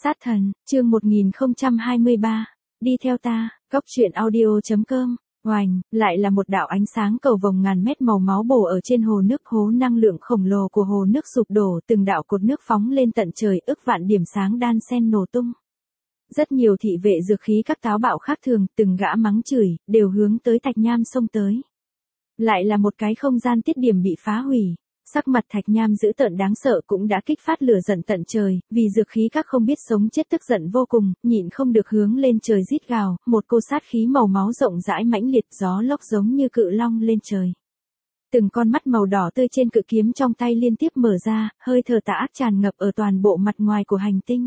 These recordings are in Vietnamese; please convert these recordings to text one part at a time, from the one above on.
Sát thần, chương 1023. Đi theo ta, Cốc truyện audio.com. Oành, lại là một đạo ánh sáng cầu vồng ngàn mét màu máu bổ ở trên hồ nước. Hố năng lượng khổng lồ của hồ nước sụp đổ, từng đạo cột nước phóng lên tận trời, ức vạn điểm sáng đan xen nổ tung. Rất nhiều thị vệ dược khí các táo bạo khác thường, từng gã mắng chửi, đều hướng tới Thạch Nham xông tới. Lại là một cái không gian tiết điểm bị phá hủy. Sắc mặt Thạch Nham dữ tợn đáng sợ cũng đã kích phát lửa giận tận trời, vì dược khí các không biết sống chết tức giận vô cùng, nhịn không được hướng lên trời rít gào, một cô sát khí màu máu rộng rãi mãnh liệt, gió lốc giống như cự long lên trời. Từng con mắt màu đỏ tươi trên cự kiếm trong tay liên tiếp mở ra, hơi thở tà ác tràn ngập ở toàn bộ mặt ngoài của hành tinh.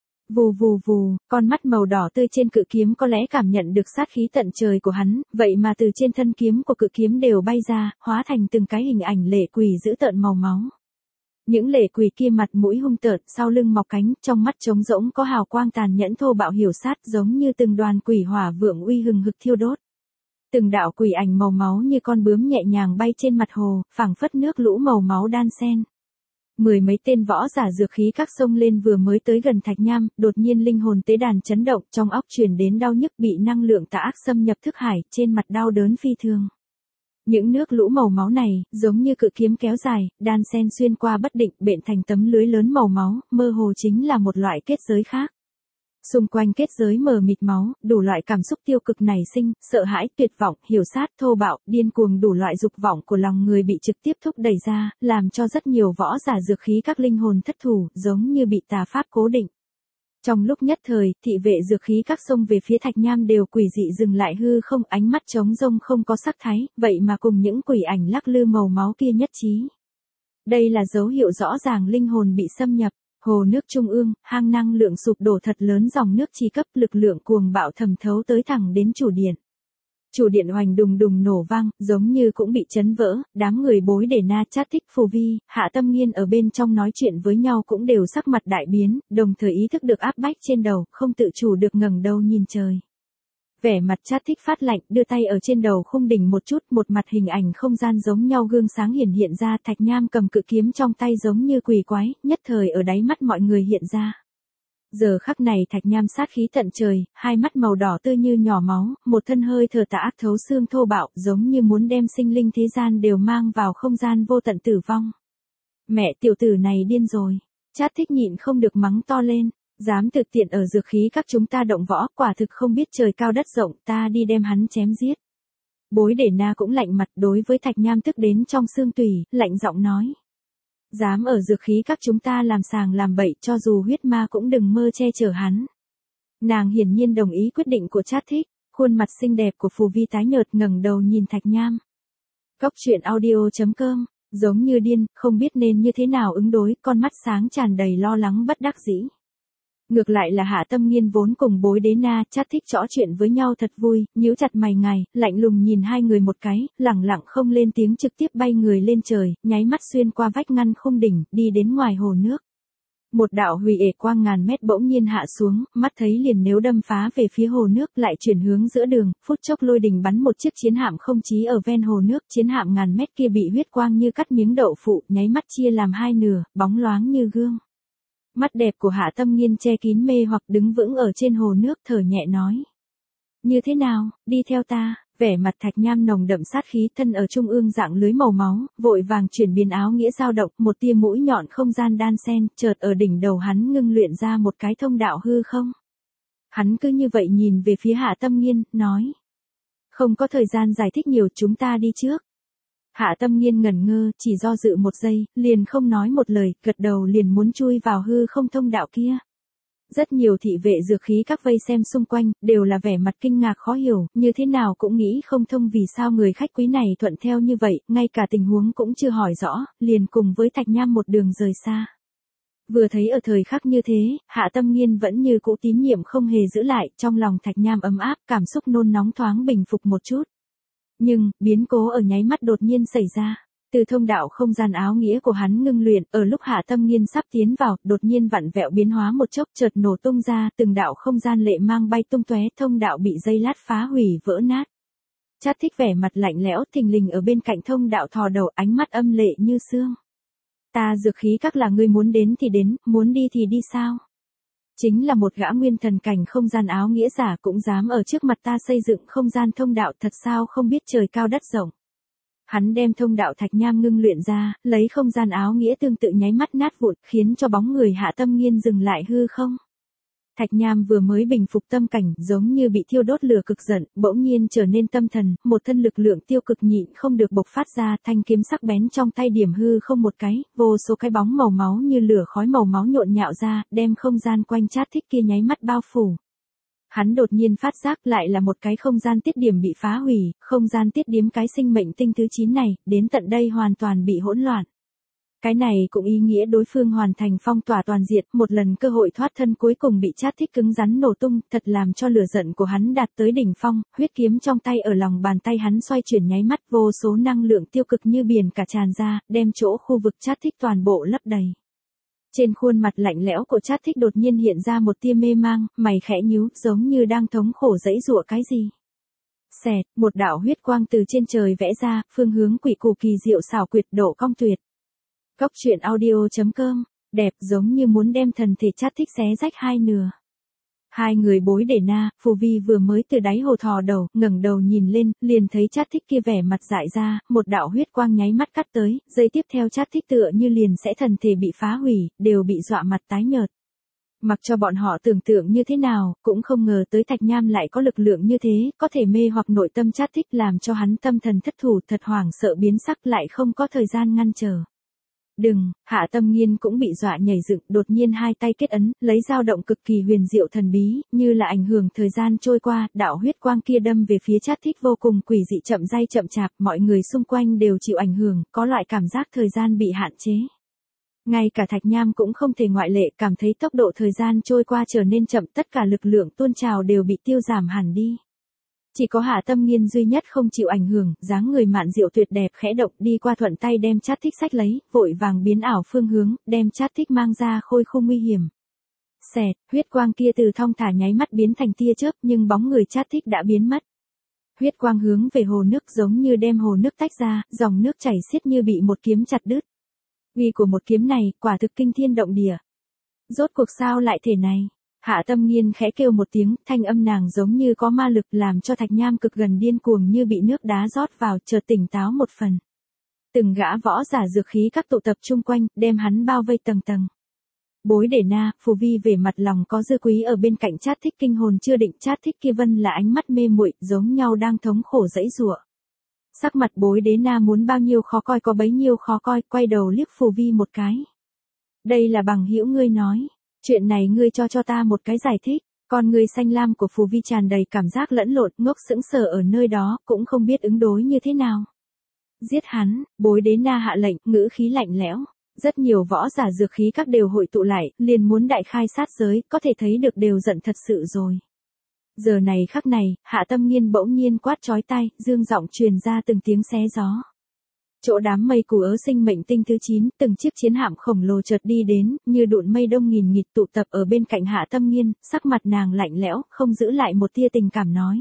Vù vù vù, con mắt màu đỏ tươi trên cự kiếm có lẽ cảm nhận được sát khí tận trời của hắn, vậy mà từ trên thân kiếm của cự kiếm đều bay ra, hóa thành từng cái hình ảnh lệ quỷ dữ tợn màu máu. Những lệ quỷ kia mặt mũi hung tợn, sau lưng mọc cánh, trong mắt trống rỗng có hào quang tàn nhẫn thô bạo hiểu sát, giống như từng đoàn quỷ hỏa vượng uy hừng hực thiêu đốt. Từng đạo quỷ ảnh màu máu như con bướm nhẹ nhàng bay trên mặt hồ, phảng phất nước lũ màu máu đan xen. Mười mấy tên võ giả dược khí các sông lên vừa mới tới gần Thạch Nham, đột nhiên linh hồn tế đàn chấn động, trong óc truyền đến đau nhức, bị năng lượng tà ác xâm nhập thức hải, trên mặt đau đớn phi thường. Những nước lũ màu máu này, giống như cự kiếm kéo dài, đan xen xuyên qua bất định, bện thành tấm lưới lớn màu máu, mơ hồ chính là một loại kết giới khác. Xung quanh kết giới mờ mịt máu, đủ loại cảm xúc tiêu cực nảy sinh, sợ hãi, tuyệt vọng, hiểu sát, thô bạo, điên cuồng, đủ loại dục vọng của lòng người bị trực tiếp thúc đẩy ra, làm cho rất nhiều võ giả dược khí các linh hồn thất thủ, giống như bị tà pháp cố định. Trong lúc nhất thời, thị vệ dược khí các sông về phía Thạch Nham đều quỷ dị dừng lại hư không, ánh mắt trống rông không có sắc thái, vậy mà cùng những quỷ ảnh lắc lư màu máu kia nhất trí. Đây là dấu hiệu rõ ràng linh hồn bị xâm nhập. Hồ nước trung ương, hang năng lượng sụp đổ thật lớn, dòng nước chi cấp, lực lượng cuồng bạo thẩm thấu tới thẳng đến chủ điện. Chủ điện oành đùng đùng nổ vang, giống như cũng bị chấn vỡ, đám người Bối Đề Na, Chát Thích, Phù Vi, Hạ Tâm Nghiên ở bên trong nói chuyện với nhau cũng đều sắc mặt đại biến, đồng thời ý thức được áp bách trên đầu, không tự chủ được ngẩng đầu nhìn trời. Vẻ mặt Chát Thích phát lạnh, đưa tay ở trên đầu khung đỉnh một chút, một mặt hình ảnh không gian giống nhau gương sáng hiện ra, Thạch Nham cầm cự kiếm trong tay giống như quỷ quái, nhất thời ở đáy mắt mọi người hiện ra. Giờ khắc này Thạch Nham sát khí tận trời, hai mắt màu đỏ tươi như nhỏ máu, một thân hơi thở tà ác thấu xương thô bạo, giống như muốn đem sinh linh thế gian đều mang vào không gian vô tận tử vong. Mẹ tiểu tử này điên rồi. Chát Thích nhịn không được mắng to lên. Dám thực tiện ở dược khí các chúng ta động võ, quả thực không biết trời cao đất rộng, ta đi đem hắn chém giết. Bối Đề Na cũng lạnh mặt, đối với Thạch Nham tức đến trong xương tủy, lạnh giọng nói. Dám ở dược khí các chúng ta làm sàng làm bậy, cho dù huyết ma cũng đừng mơ che chở hắn. Nàng hiển nhiên đồng ý quyết định của Chát Thích, khuôn mặt xinh đẹp của Phù Vi tái nhợt, ngẩng đầu nhìn Thạch Nham. Cốc truyện audio.com, giống như điên, không biết nên như thế nào ứng đối, con mắt sáng tràn đầy lo lắng bất đắc dĩ. Ngược lại là Hạ Tâm Nghiên vốn cùng Bối Đế Na, Chát Thích trò chuyện với nhau thật vui, nhíu chặt mày ngài, lạnh lùng nhìn hai người một cái, lẳng lặng không lên tiếng, trực tiếp bay người lên trời, nháy mắt xuyên qua vách ngăn khung đỉnh, đi đến ngoài hồ nước. Một đạo hủy ể quang ngàn mét bỗng nhiên hạ xuống, mắt thấy liền nếu đâm phá về phía hồ nước, lại chuyển hướng giữa đường, phút chốc lôi đình bắn một chiếc chiến hạm không chí ở ven hồ nước, chiến hạm ngàn mét kia bị huyết quang như cắt miếng đậu phụ, nháy mắt chia làm hai nửa, bóng loáng như gương. Mắt đẹp của Hạ Tâm Nghiên che kín mê hoặc, đứng vững ở trên hồ nước, thở nhẹ nói. Như thế nào, đi theo ta. Vẻ mặt Thạch Nham nồng đậm sát khí, thân ở trung ương dạng lưới màu máu, vội vàng chuyển biến áo nghĩa dao động, một tia mũi nhọn không gian đan xen, chợt ở đỉnh đầu hắn ngưng luyện ra một cái thông đạo hư không. Hắn cứ như vậy nhìn về phía Hạ Tâm Nghiên, nói. Không có thời gian giải thích nhiều, chúng ta đi trước. Hạ Tâm Nghiên ngẩn ngơ, chỉ do dự một giây, liền không nói một lời, gật đầu liền muốn chui vào hư không thông đạo kia. Rất nhiều thị vệ dược khí các vây xem xung quanh, đều là vẻ mặt kinh ngạc khó hiểu, như thế nào cũng nghĩ không thông vì sao người khách quý này thuận theo như vậy, ngay cả tình huống cũng chưa hỏi rõ, liền cùng với Thạch Nham một đường rời xa. Vừa thấy ở thời khắc như thế, Hạ Tâm Nghiên vẫn như cũ tín nhiệm không hề giữ lại, trong lòng Thạch Nham ấm áp, cảm xúc nôn nóng thoáng bình phục một chút. Nhưng, biến cố ở nháy mắt đột nhiên xảy ra. Từ thông đạo không gian áo nghĩa của hắn ngưng luyện, ở lúc Hạ Tâm Nghiên sắp tiến vào, đột nhiên vặn vẹo biến hóa một chốc, chợt nổ tung ra, từng đạo không gian lệ mang bay tung tóe, thông đạo bị dây lát phá hủy vỡ nát. Chát Thích vẻ mặt lạnh lẽo, thình lình ở bên cạnh thông đạo thò đầu, ánh mắt âm lệ như xương. Ta dược khí các là ngươi muốn đến thì đến, muốn đi thì đi sao? Chính là một gã nguyên thần cảnh không gian áo nghĩa giả cũng dám ở trước mặt ta xây dựng không gian thông đạo, thật sao không biết trời cao đất rộng. Hắn đem thông đạo thạch nham ngưng luyện ra, lấy không gian áo nghĩa tương tự nháy mắt nát vụn, khiến cho bóng người Hạ Tâm Nghiên dừng lại hư không. Thạch nham vừa mới bình phục tâm cảnh, giống như bị thiêu đốt lửa cực giận, bỗng nhiên trở nên tâm thần, một thân lực lượng tiêu cực nhịn không được bộc phát ra, thanh kiếm sắc bén trong tay điểm hư không một cái, vô số cái bóng màu máu như lửa khói màu máu nhộn nhạo ra, đem không gian quanh Trát Thích kia nháy mắt bao phủ. Hắn đột nhiên phát giác lại là một cái không gian tiết điểm bị phá hủy, không gian tiết điểm cái sinh mệnh tinh thứ 9 này, đến tận đây hoàn toàn bị hỗn loạn. Cái này cũng ý nghĩa đối phương hoàn thành phong tỏa toàn diện, một lần cơ hội thoát thân cuối cùng bị Trát Thích cứng rắn nổ tung, thật làm cho lửa giận của hắn đạt tới đỉnh phong, huyết kiếm trong tay ở lòng bàn tay hắn xoay chuyển nháy mắt, vô số năng lượng tiêu cực như biển cả tràn ra, đem chỗ khu vực Trát Thích toàn bộ lấp đầy. Trên khuôn mặt lạnh lẽo của Trát Thích đột nhiên hiện ra một tia mê mang, mày khẽ nhíu, giống như đang thống khổ giãy giụa cái gì. Xẹt, một đạo huyết quang từ trên trời vẽ ra, phương hướng quỷ cù kỳ diệu xảo quyệt độ cong tuyệt. Góc truyện audio.com, đẹp giống như muốn đem thần thể Trát Thích xé rách hai nửa. Hai người bối để na, Phù Vi vừa mới từ đáy hồ thò đầu, ngẩng đầu nhìn lên, liền thấy Trát Thích kia vẻ mặt dại ra, một đạo huyết quang nháy mắt cắt tới, giây tiếp theo Trát Thích tựa như liền sẽ thần thể bị phá hủy, đều bị dọa mặt tái nhợt. Mặc cho bọn họ tưởng tượng như thế nào, cũng không ngờ tới Thạch Nham lại có lực lượng như thế, có thể mê hoặc nội tâm Trát Thích làm cho hắn tâm thần thất thủ, thật hoảng sợ biến sắc lại không có thời gian ngăn trở. Đừng, Hạ Tâm Nghiên cũng bị dọa nhảy dựng, đột nhiên hai tay kết ấn, lấy dao động cực kỳ huyền diệu thần bí, như là ảnh hưởng thời gian trôi qua, đạo huyết quang kia đâm về phía Trát Thích vô cùng quỷ dị chậm chạp, mọi người xung quanh đều chịu ảnh hưởng, có loại cảm giác thời gian bị hạn chế. Ngay cả Thạch Nham cũng không thể ngoại lệ, cảm thấy tốc độ thời gian trôi qua trở nên chậm, tất cả lực lượng tuôn trào đều bị tiêu giảm hẳn đi. Chỉ có Hạ Tâm Nghiên duy nhất không chịu ảnh hưởng, dáng người mạn diệu tuyệt đẹp khẽ động đi qua thuận tay đem Trát Thích xách lấy, vội vàng biến ảo phương hướng, đem Trát Thích mang ra khôi khung nguy hiểm. Xẹt, huyết quang kia từ thong thả nháy mắt biến thành tia chớp, nhưng bóng người Trát Thích đã biến mất. Huyết quang hướng về hồ nước giống như đem hồ nước tách ra, dòng nước chảy xiết như bị một kiếm chặt đứt. Uy của một kiếm này, quả thực kinh thiên động địa. Rốt cuộc sao lại thể này? Hạ Tâm Nghiên khẽ kêu một tiếng, thanh âm nàng giống như có ma lực làm cho Thạch Nham cực gần điên cuồng như bị nước đá rót vào, chợt tỉnh táo một phần. Từng gã võ giả dược khí các tụ tập chung quanh, đem hắn bao vây tầng tầng. Bối để na, Phù Vi về mặt lòng có dư quý ở bên cạnh Trát Thích kinh hồn chưa định, Trát Thích kia vân là ánh mắt mê muội, giống nhau đang thống khổ giãy giụa. Sắc mặt bối đế na muốn bao nhiêu khó coi có bấy nhiêu khó coi, quay đầu liếc Phù Vi một cái. Đây là bằng hữu ngươi nói. Chuyện này ngươi cho ta một cái giải thích. Con người xanh lam của Phù Vi tràn đầy cảm giác lẫn lộn, ngốc sững sờ ở nơi đó, cũng không biết ứng đối như thế nào. Giết hắn, bối đế na hạ lệnh, ngữ khí lạnh lẽo. Rất nhiều võ giả dược khí các đều hội tụ lại, liền muốn đại khai sát giới, có thể thấy được đều giận thật sự rồi. Giờ này khắc này, Hạ Tâm Nghiên bỗng nhiên quát chói tai, dương giọng truyền ra từng tiếng xé gió. Chỗ đám mây cù ớ sinh mệnh tinh thứ 9, từng chiếc chiến hạm khổng lồ chợt đi đến, như đụn mây đông nghìn nghịt tụ tập ở bên cạnh Hạ Tâm Nghiên, sắc mặt nàng lạnh lẽo, không giữ lại một tia tình cảm nói.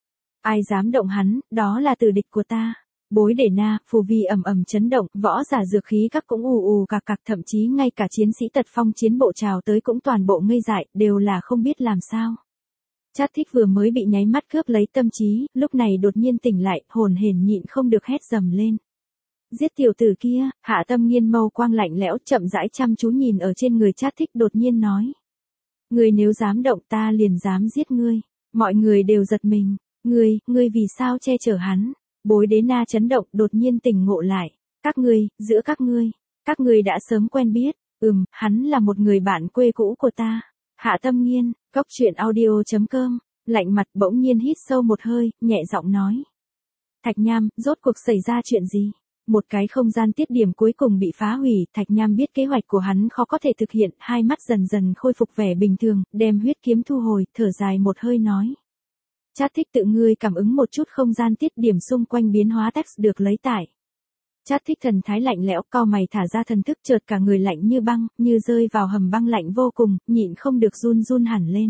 Ai dám động hắn, đó là tử địch của ta. Bối để na, Phù Vi ầm ầm chấn động, võ giả dược khí các cũng ù ù cạc, thậm chí ngay cả chiến sĩ tật phong chiến bộ trào tới cũng toàn bộ ngây dại, đều là không biết làm sao. Trát Thích vừa mới bị nháy mắt cướp lấy tâm trí, lúc này đột nhiên tỉnh lại, hồn hển nhịn không được hét dầm lên. Giết tiểu tử kia, Hạ Tâm Nghiên mâu quang lạnh lẽo chậm rãi chăm chú nhìn ở trên người Trát Thích đột nhiên nói. Ngươi nếu dám động ta liền dám giết ngươi. Mọi người đều giật mình. Ngươi vì sao che chở hắn? Bối đế na chấn động đột nhiên tỉnh ngộ lại. Giữa các ngươi đã sớm quen biết. Hắn là một người bạn quê cũ của ta. Hạ Tâm Nghiên, góc truyện audio.com, lạnh mặt bỗng nhiên hít sâu một hơi, nhẹ giọng nói. Thạch Nham, rốt cuộc xảy ra chuyện gì? Một cái không gian tiết điểm cuối cùng bị phá hủy, Thạch Nham biết kế hoạch của hắn khó có thể thực hiện, hai mắt dần dần khôi phục vẻ bình thường, đem huyết kiếm thu hồi, thở dài một hơi nói. Trát Thích tự ngươi cảm ứng một chút không gian tiết điểm xung quanh biến hóa text được lấy tải. Trát Thích thần thái lạnh lẽo, cau mày thả ra thần thức chợt cả người lạnh như băng, như rơi vào hầm băng lạnh vô cùng, nhịn không được run hẳn lên.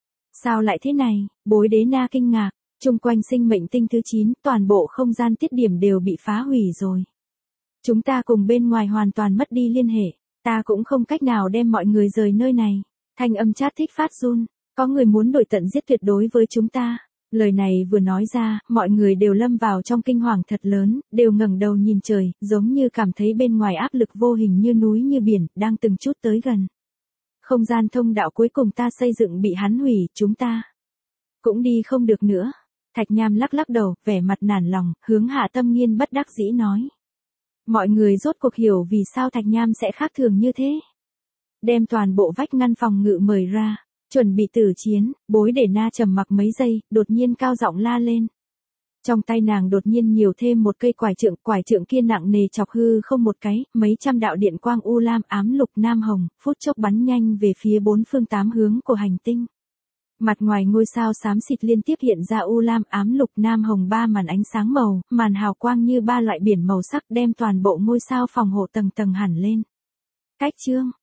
Sao lại thế này? Bối đế na kinh ngạc. Trung quanh sinh mệnh tinh thứ 9, toàn bộ không gian tiết điểm đều bị phá hủy rồi. Chúng ta cùng bên ngoài hoàn toàn mất đi liên hệ, ta cũng không cách nào đem mọi người rời nơi này. Thanh âm chát thích phát run. Có người muốn đuổi tận giết tuyệt đối với chúng ta. Lời này vừa nói ra, mọi người đều lâm vào trong kinh hoàng thật lớn, đều ngẩng đầu nhìn trời, giống như cảm thấy bên ngoài áp lực vô hình như núi như biển, đang từng chút tới gần. Không gian thông đạo cuối cùng ta xây dựng bị hắn hủy, chúng ta cũng đi không được nữa. Thạch Nham lắc lắc đầu, vẻ mặt nản lòng, hướng Hạ Tâm Nghiên bất đắc dĩ nói. Mọi người rốt cuộc hiểu vì sao Thạch Nham sẽ khác thường như thế. Đem toàn bộ vách ngăn phòng ngự mời ra, chuẩn bị tử chiến, Bối Để Na trầm mặc mấy giây, đột nhiên cao giọng la lên. Trong tay nàng đột nhiên nhiều thêm một cây quải trượng kia nặng nề chọc hư không một cái, mấy trăm đạo điện quang u lam ám lục nam hồng, phút chốc bắn nhanh về phía bốn phương tám hướng của hành tinh. Mặt ngoài ngôi sao xám xịt liên tiếp hiện ra u lam ám lục nam hồng ba màn ánh sáng màu, màn hào quang như ba loại biển màu sắc đem toàn bộ ngôi sao phòng hộ tầng tầng hẳn lên. Cách chương